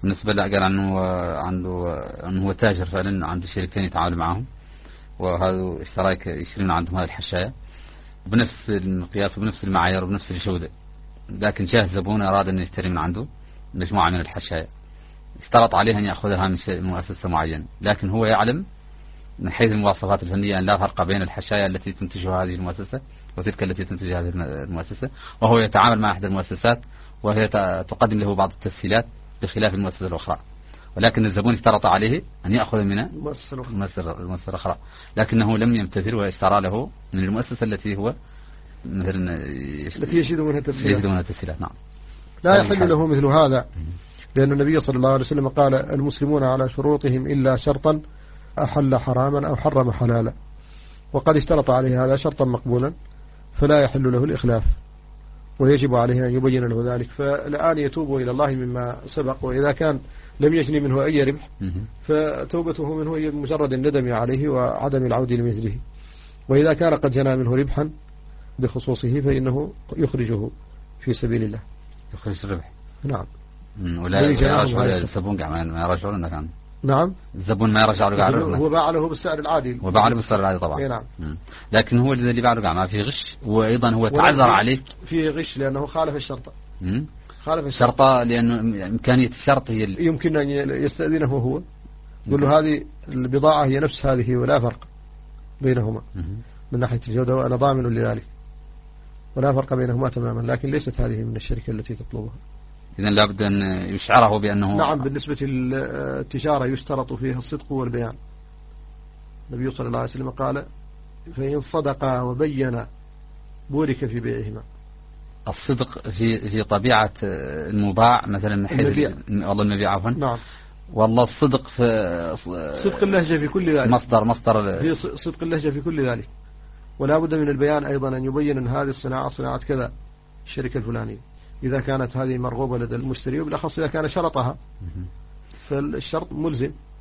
بالنسبة له قال أنه هو تاجر فعلا، عنده شركتين يتعامل معهم، وهذا اشتراك يشتري من عندهم هذه الحشاية بنفس المقياس وبنفس المعايير وبنفس الجودة، لكن جاء زبون أراد أن يشتري من عنده مجموعة من الحشاية، اشترط عليه أن يأخذها من مؤسسة معينة، لكن هو يعلم من حيث المواصفات الفنية أن لا فرق بين الحشاية التي تنتجها هذه المؤسسة وتلك التي تنتجها هذه المؤسسة، وهو يتعامل مع أحد المؤسسات وهي تقدم له بعض التسهيلات بخلاف المؤسسة الأخرى، ولكن الزبون اشترط عليه أن يأخذ من المؤسسة الأخرى، لكنه لم يمتثل واشترى له من المؤسسة التي هو مثلا التي يجد منها تسهيلات. نعم. لا يحل له مثل هذا، لأن النبي صلى الله عليه وسلم قال: المسلمون على شروطهم إلا شرطا أحل حراما أو حرم حلالا، وقد اشترط عليه هذا شرطا مقبولا فلا يحل له الإخلاف، ويجب عليه أن يبين له ذلك. فالآن يتوب إلى الله مما سبق، وإذا كان لم يجني منه أي ربح فتوبته منه هي مجرد الندم عليه وعدم العود لمثله، وإذا كان قد جنى منه ربحا بخصوصه فإنه يخرجه في سبيل الله، يخرج الربح. نعم. ولا يرجع الزبون ما يرجعون لك عنه. نعم. الزبون ما يرجع له قاعد، هو باع له بالسعر العادي، وباع له بالسعر العادي طبعا. نعم. لكن هو الذي باع له ما في غش، وأيضا هو تعذر عليه في غش لأنه خالف الشرط. خالف الشرط لأنه إمكانية الشرط هي يمكن أن يستأذنه هو، يقول له هذه البضاعة هي نفس هذه ولا فرق بينهما من ناحية الجودة وأنا ضامن لذلك، ولا فرق بينهما تماما، لكن ليست هذه من الشركة التي تطلبها. إذن لابد أن يشعره بأنه نعم. بالنسبة للتجارة يشترط فيها الصدق والبيان. النبي صلى الله عليه وسلم قال: فإن صدقا وبينا بورك في بيعهما. الصدق في طبيعة المباع مثلا من حيث والله المبيع عفوا. نعم. والله الصدق في صدق اللهجة في كل ذلك، مصدر في صدق اللهجة في كل ذلك، ولا بد من البيان أيضا، أن يبين أن هذه الصناعة صناعة كذا الشركة الفلانية، إذا كانت هذه مرغوبة لدى المشتري، وبالأخص إذا كان شرطها، فالشرط ملزم.